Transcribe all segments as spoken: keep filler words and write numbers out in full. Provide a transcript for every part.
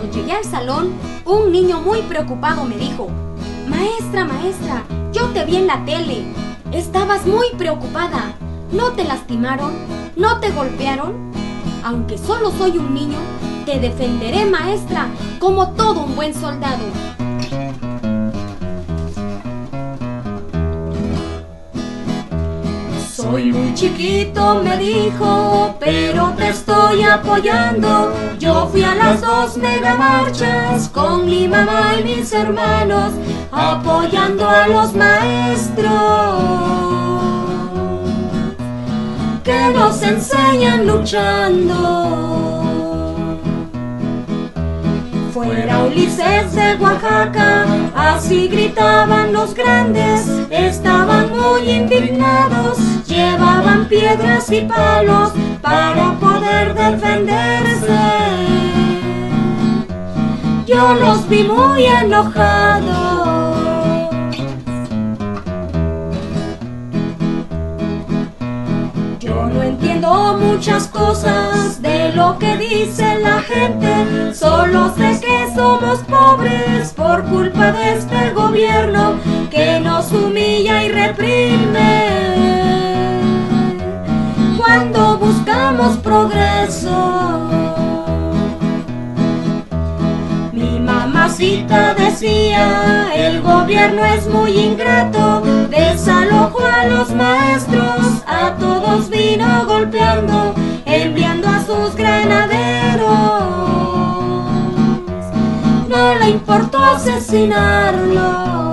Cuando llegué al salón, un niño muy preocupado me dijo: Maestra, maestra, yo te vi en la tele. Estabas muy preocupada. ¿No te lastimaron? ¿No te golpearon? Aunque solo soy un niño, te defenderé, maestra, como todo un buen soldado. Soy muy chiquito, me dijo, pero te estoy apoyando. Yo fui a las dos megamarchas con mi mamá y mis hermanos, apoyando a los maestros que nos enseñan luchando. Fuera Ulises de Oaxaca, así gritaban los grandes, estaban muy indignados, llevaban piedras y palos para poder defenderse. Yo los vi muy enojados. Yo no entiendo muchas cosas de lo que dice la gente, solo sé que somos pobres por culpa de este gobierno que nos humilla y reprime cuando buscamos progreso. Mi mamacita decía, el gobierno es muy ingrato, desalojó a los maestros, a todos vino golpeando, enviando a sus granaderos. No le importó asesinarlo.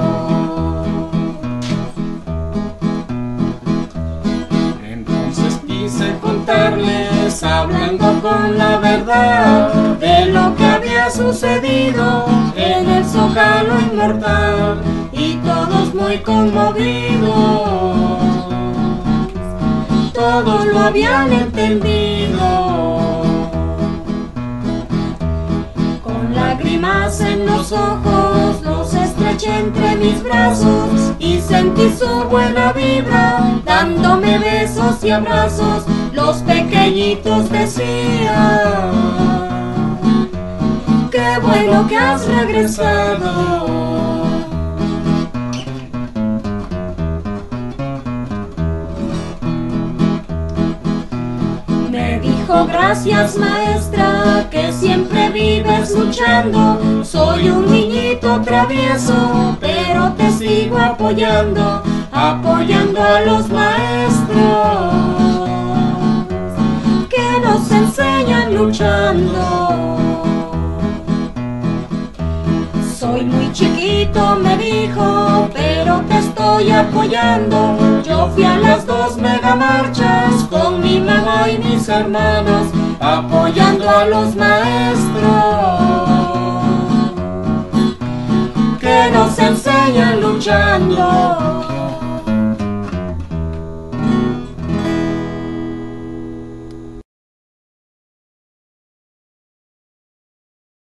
Entonces quise contarles, hablando con la verdad, de lo que había sucedido en el Zócalo inmortal, y todos muy conmovidos, todos lo habían entendido. Con lágrimas en los ojos los estreché entre mis brazos y sentí su buena vibra dándome besos y abrazos. Los pequeñitos decían: qué bueno que has regresado. Me dijo: gracias, maestra, que siempre vives luchando. Soy un niñito travieso, pero te sigo apoyando, apoyando a los maestros que nos enseñan luchando. Soy muy chiquito, me dijo, pero te estoy apoyando. Yo fui a las dos megamarchas con mi mamá y mis hermanos, apoyando a los maestros que nos enseñan luchando.